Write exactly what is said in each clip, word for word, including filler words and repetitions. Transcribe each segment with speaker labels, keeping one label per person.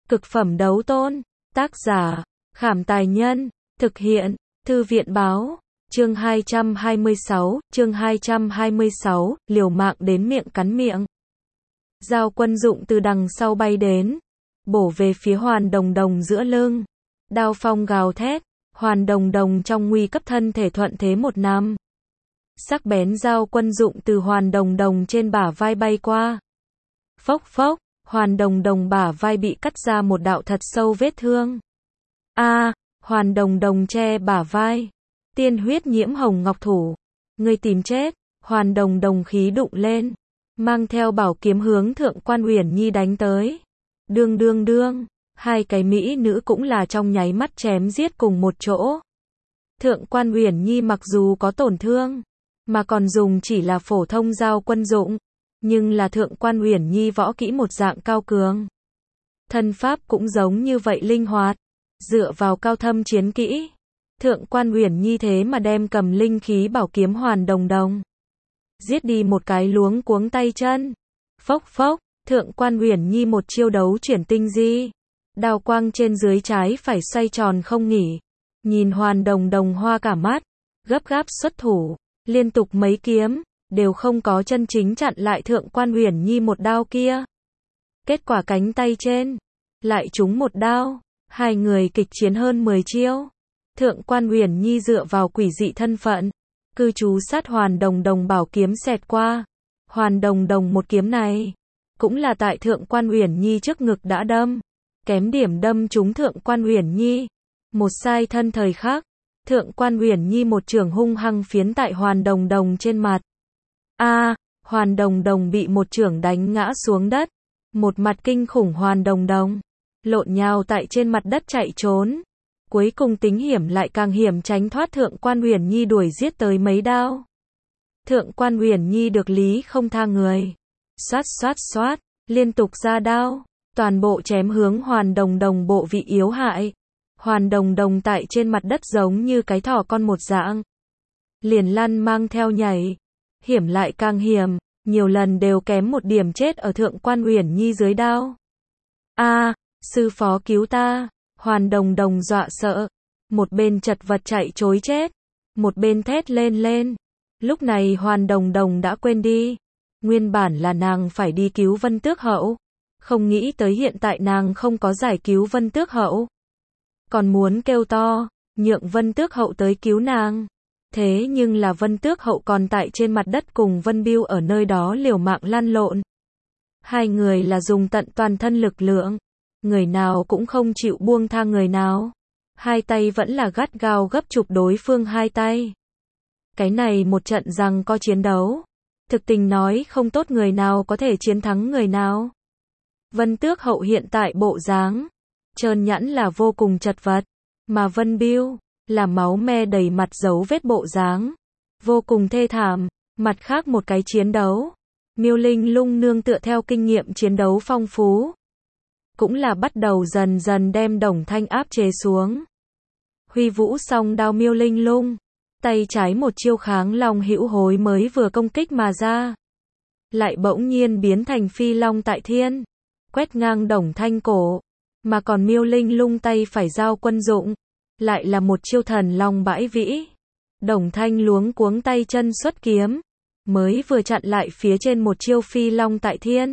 Speaker 1: Cực phẩm đấu tôn. Tác giả, Khảm Tài Nhân. Thực hiện, Thư viện Báo. Chương hai trăm hai mươi sáu, chương hai trăm hai mươi sáu, liều mạng đến miệng cắn miệng. Dao Quân Dụng từ đằng sau bay đến, bổ về phía Hoàn Đồng Đồng giữa lưng. Đao phong gào thét, Hoàn Đồng Đồng trong nguy cấp thân thể thuận thế một năm. Sắc bén dao Quân Dụng từ Hoàn Đồng Đồng trên bả vai bay qua. Phốc phốc, Hoàn Đồng Đồng bả vai bị cắt ra một đạo thật sâu vết thương. A, Hoàn Đồng Đồng che bả vai. Tiên huyết nhiễm hồng ngọc thủ. Ngươi tìm chết. Hoàn Đồng Đồng khí đụng lên, mang theo bảo kiếm hướng Thượng Quan Uyển Nhi đánh tới. Đương đương đương, hai cái mỹ nữ cũng là trong nháy mắt chém giết cùng một chỗ. Thượng Quan Uyển Nhi mặc dù có tổn thương, mà còn dùng chỉ là phổ thông dao quân dụng, nhưng là Thượng Quan Uyển Nhi võ kỹ một dạng cao cường. Thân pháp cũng giống như vậy linh hoạt, dựa vào cao thâm chiến kỹ. Thượng Quan Uyển Nhi thế mà đem cầm linh khí bảo kiếm Hoàn Đồng Đồng giết đi một cái luống cuống tay chân. Phốc phốc, Thượng Quan Uyển Nhi một chiêu đấu chuyển tinh di, đao quang trên dưới trái phải xoay tròn không nghỉ. Nhìn Hoàn Đồng Đồng hoa cả mắt, gấp gáp xuất thủ, liên tục mấy kiếm, đều không có chân chính chặn lại Thượng Quan Uyển Nhi một đao kia. Kết quả cánh tay trên lại trúng một đao, hai người kịch chiến hơn mười chiêu. Thượng Quan Uyển Nhi dựa vào quỷ dị thân phận, cư trú sát Hoàn Đồng Đồng bảo kiếm xẹt qua. Hoàn Đồng Đồng một kiếm này, cũng là tại Thượng Quan Uyển Nhi trước ngực đã đâm, kém điểm đâm trúng Thượng Quan Uyển Nhi. Một sai thân thời khắc, Thượng Quan Uyển Nhi một chưởng hung hăng phiến tại Hoàn Đồng Đồng trên mặt. A, Hoàn Đồng Đồng bị một chưởng đánh ngã xuống đất, một mặt kinh khủng Hoàn Đồng Đồng lộn nhào tại trên mặt đất chạy trốn. Cuối cùng tính hiểm lại càng hiểm tránh thoát Thượng Quan Uyển Nhi đuổi giết tới mấy đao. Thượng Quan Uyển Nhi được lý không tha người, xoát xoát xoát, liên tục ra đao, toàn bộ chém hướng Hoàn Đồng Đồng bộ vị yếu hại. Hoàn Đồng Đồng tại trên mặt đất giống như cái thỏ con một dạng, liền lăn mang theo nhảy, hiểm lại càng hiểm, nhiều lần đều kém một điểm chết ở Thượng Quan Uyển Nhi dưới đao. A, sư phó cứu ta. Hoàn Đồng Đồng dọa sợ, một bên chật vật chạy trối chết, một bên thét lên lên. Lúc này Hoàn Đồng Đồng đã quên đi, nguyên bản là nàng phải đi cứu Vân Tước Hậu, không nghĩ tới hiện tại nàng không có giải cứu Vân Tước Hậu, còn muốn kêu to, nhượng Vân Tước Hậu tới cứu nàng. Thế nhưng là Vân Tước Hậu còn tại trên mặt đất cùng Vân Bưu ở nơi đó liều mạng lăn lộn. Hai người là dùng tận toàn thân lực lượng, người nào cũng không chịu buông tha người nào. Hai tay vẫn là gắt gao gấp chụp đối phương hai tay. Cái này một trận rằng có chiến đấu, thực tình nói không tốt người nào có thể chiến thắng người nào. Vân Tước Hậu hiện tại bộ dáng trơn nhẵn là vô cùng chật vật, mà Vân Bưu là máu me đầy mặt dấu vết bộ dáng, vô cùng thê thảm. Mặt khác một cái chiến đấu, Miêu Linh Lung nương tựa theo kinh nghiệm chiến đấu phong phú, cũng là bắt đầu dần dần đem Đồng Thanh áp chế xuống. Huy vũ song đao Miêu Linh Lung, tay trái một chiêu kháng long hữu hối mới vừa công kích mà ra, lại bỗng nhiên biến thành phi long tại thiên, quét ngang Đồng Thanh cổ. Mà còn Miêu Linh Lung tay phải dao quân dụng, lại là một chiêu thần long bãi vĩ. Đồng Thanh luống cuống tay chân xuất kiếm, mới vừa chặn lại phía trên một chiêu phi long tại thiên,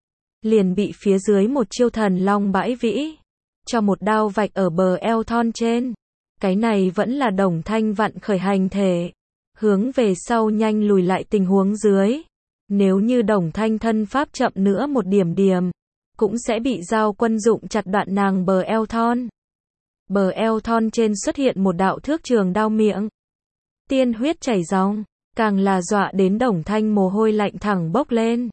Speaker 1: liền bị phía dưới một chiêu thần long bãi vĩ cho một đao vạch ở bờ eo thon trên. Cái này vẫn là Đồng Thanh vặn khởi hành thể, hướng về sau nhanh lùi lại tình huống dưới. Nếu như Đồng Thanh thân pháp chậm nữa một điểm điểm, cũng sẽ bị dao quân dụng chặt đoạn nàng bờ eo thon. Bờ eo thon trên xuất hiện một đạo thước trường đao miệng, tiên huyết chảy ròng, càng là dọa đến Đồng Thanh mồ hôi lạnh thẳng bốc lên.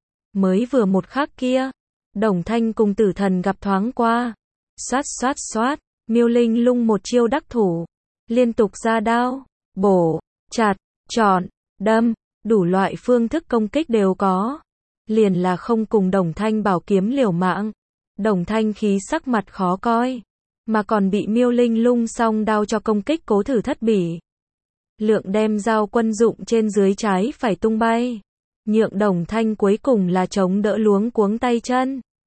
Speaker 1: Mới vừa một khắc kia, Đồng Thanh cùng Tử Thần gặp thoáng qua, xoát xoát xoát, Miêu Linh Lung một chiêu đắc thủ, liên tục ra đao, bổ, chặt, chọn, đâm, đủ loại phương thức công kích đều có, liền là không cùng Đồng Thanh bảo kiếm liều mạng. Đồng Thanh khí sắc mặt khó coi, mà còn bị Miêu Linh Lung song đao cho công kích cố thử thất bỉ. Lượng đem dao quân dụng trên dưới trái phải tung bay, nhượng Đồng Thanh cuối cùng là chống đỡ luống cuống tay chân.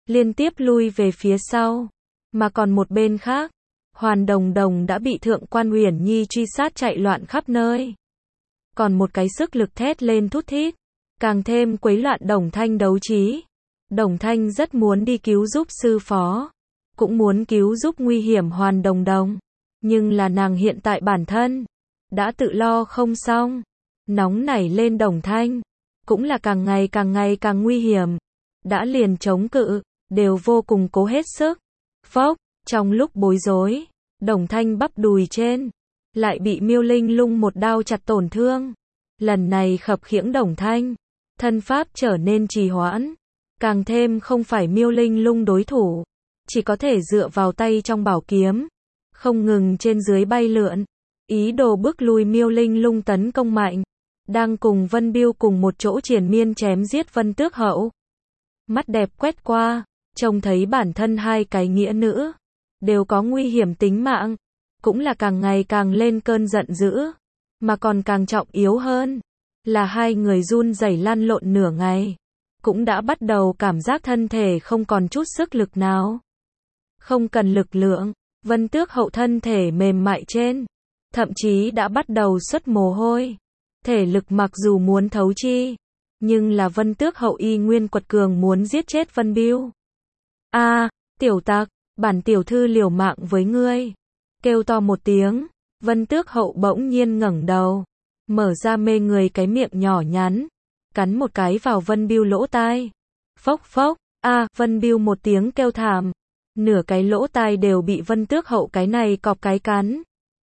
Speaker 1: liên tiếp lui về phía sau. Mà còn một bên khác, Hoàn Đồng Đồng đã bị Thượng quan Uyển Nhi truy sát chạy loạn khắp nơi. Còn một cái sức lực thét lên thút thít, càng thêm quấy loạn Đồng Thanh đấu trí. Đồng Thanh rất muốn đi cứu giúp sư phó, cũng muốn cứu giúp nguy hiểm Hoàn Đồng Đồng, nhưng là nàng hiện tại bản thân đã tự lo không xong, nóng nảy lên Đồng Thanh, cũng là càng ngày càng ngày càng nguy hiểm, đã liền chống cự, đều vô cùng cố hết sức. Phốc, trong lúc bối rối, Đồng Thanh bắp đùi trên lại bị Miêu Linh Lung một đao chặt tổn thương. Lần này khập khiễng Đồng Thanh, thân pháp trở nên trì hoãn, càng thêm không phải Miêu Linh Lung đối thủ, chỉ có thể dựa vào tay trong bảo kiếm, không ngừng trên dưới bay lượn, ý đồ bước lui Miêu Linh Lung tấn công mạnh, đang cùng Vân Biêu cùng một chỗ triền miên chém giết Vân Tước Hậu. Mắt đẹp quét qua, trông thấy bản thân hai cái nghĩa nữ đều có nguy hiểm tính mạng, cũng là càng ngày càng lên cơn giận dữ, mà còn càng trọng yếu hơn là hai người run rẩy lăn lộn nửa ngày, cũng đã bắt đầu cảm giác thân thể không còn chút sức lực nào. Không cần lực lượng, Vân Tước Hậu thân thể mềm mại trên, thậm chí đã bắt đầu xuất mồ hôi. Thể lực mặc dù muốn thấu chi, nhưng là Vân Tước Hậu y nguyên quật cường muốn giết chết Vân Biêu. A, à, tiểu tặc, bản tiểu thư liều mạng với ngươi. Kêu to một tiếng, Vân Tước Hậu bỗng nhiên ngẩng đầu, mở ra mê người cái miệng nhỏ nhắn, cắn một cái vào Vân Biêu lỗ tai. Phốc phốc, a, à, Vân Biêu một tiếng kêu thảm, nửa cái lỗ tai đều bị Vân Tước Hậu cái này cọp cái cắn.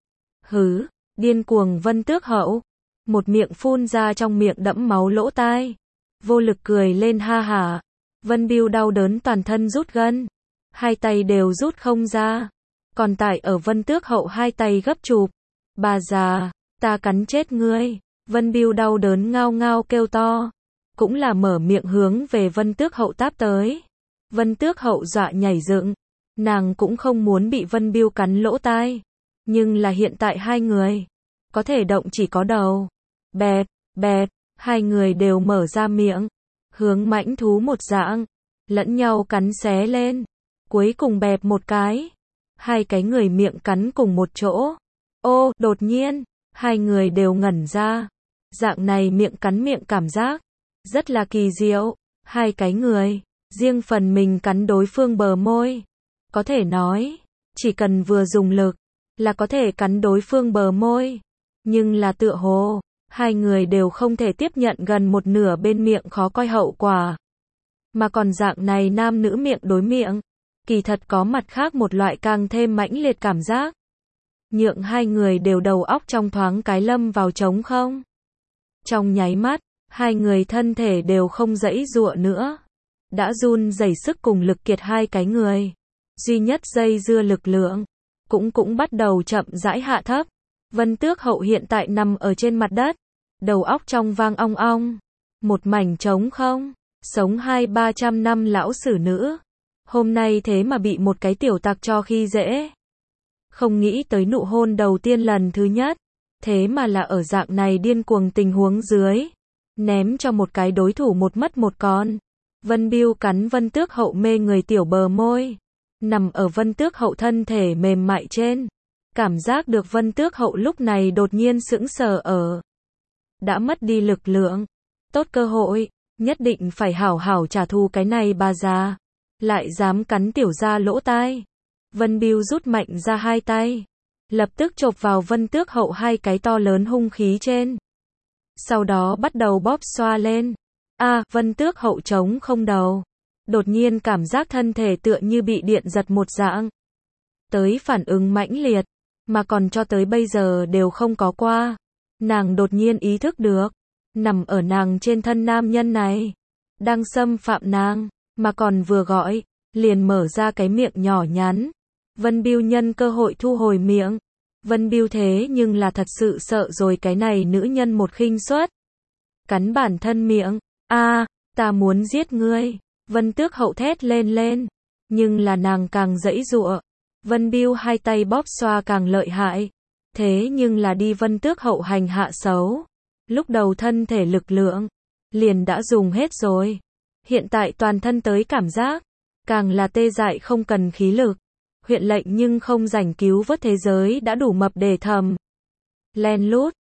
Speaker 1: Hứ, điên cuồng Vân Tước Hậu, một miệng phun ra trong miệng đẫm máu lỗ tai, vô lực cười lên ha hả. Vân Biêu đau đớn toàn thân rút gân, hai tay đều rút không ra, còn tại ở Vân Tước Hậu hai tay gấp chụp. Bà già, ta cắn chết ngươi. Vân Biêu đau đớn ngao ngao kêu to, cũng là mở miệng hướng về Vân Tước Hậu táp tới. Vân Tước Hậu dọa nhảy dựng, nàng cũng không muốn bị Vân Biêu cắn lỗ tai, nhưng là hiện tại hai người có thể động chỉ có đầu. Bẹt, bẹt, hai người đều mở ra miệng, hướng mãnh thú một dạng, lẫn nhau cắn xé lên, cuối cùng bẹp một cái, hai cái người miệng cắn cùng một chỗ. Ô, đột nhiên, hai người đều ngẩn ra, dạng này miệng cắn miệng cảm giác rất là kỳ diệu, hai cái người riêng phần mình cắn đối phương bờ môi, có thể nói chỉ cần vừa dùng lực là có thể cắn đối phương bờ môi, nhưng là tựa hồ hai người đều không thể tiếp nhận gần một nửa bên miệng khó coi hậu quả. Mà còn dạng này nam nữ miệng đối miệng, kỳ thật có mặt khác một loại càng thêm mãnh liệt cảm giác, nhượng hai người đều đầu óc trong thoáng cái lâm vào trống không. Trong nháy mắt, hai người thân thể đều không giãy giụa nữa, đã run rẩy sức cùng lực kiệt hai cái người, duy nhất dây dưa lực lượng cũng cũng bắt đầu chậm rãi hạ thấp. Vân Tước Hậu hiện tại nằm ở trên mặt đất, đầu óc trong vang ong ong, một mảnh trống không, sống hai ba trăm năm lão sử nữ, hôm nay thế mà bị một cái tiểu tặc cho khi dễ. Không nghĩ tới nụ hôn đầu tiên lần thứ nhất, thế mà là ở dạng này điên cuồng tình huống dưới, ném cho một cái đối thủ một mất một con. Vân Biêu cắn Vân Tước Hậu mê người tiểu bờ môi, nằm ở Vân Tước Hậu thân thể mềm mại trên, cảm giác được Vân Tước Hậu lúc này đột nhiên sững sờ ở, đã mất đi lực lượng, tốt cơ hội, nhất định phải hảo hảo trả thù cái này bà già, lại dám cắn tiểu gia lỗ tai. Vân Biêu rút mạnh ra hai tay, lập tức chộp vào Vân Tước Hậu hai cái to lớn hung khí trên, sau đó bắt đầu bóp xoa lên. A, à, Vân Tước Hậu trống không đầu, đột nhiên cảm giác thân thể tựa như bị điện giật một dạng, tới phản ứng mãnh liệt, mà còn cho tới bây giờ đều không có qua. Nàng đột nhiên ý thức được, nằm ở nàng trên thân nam nhân này, đang xâm phạm nàng, mà còn vừa gọi, liền mở ra cái miệng nhỏ nhắn. Vân Biêu nhân cơ hội thu hồi miệng. Vân Biêu thế nhưng là thật sự sợ rồi cái này nữ nhân một khinh suất, cắn bản thân miệng. A, à, ta muốn giết ngươi. Vân Tước Hậu thét lên lên, nhưng là nàng càng giãy giụa. Vân Biêu hai tay bóp xoa càng lợi hại, thế nhưng là đi Vân Tước Hậu hành hạ xấu. Lúc đầu thân thể lực lượng liền đã dùng hết rồi, hiện tại toàn thân tới cảm giác càng là tê dại không cần khí lực. Huyện lệnh nhưng không rảnh cứu vớt thế giới đã đủ mập để thầm. Len lút,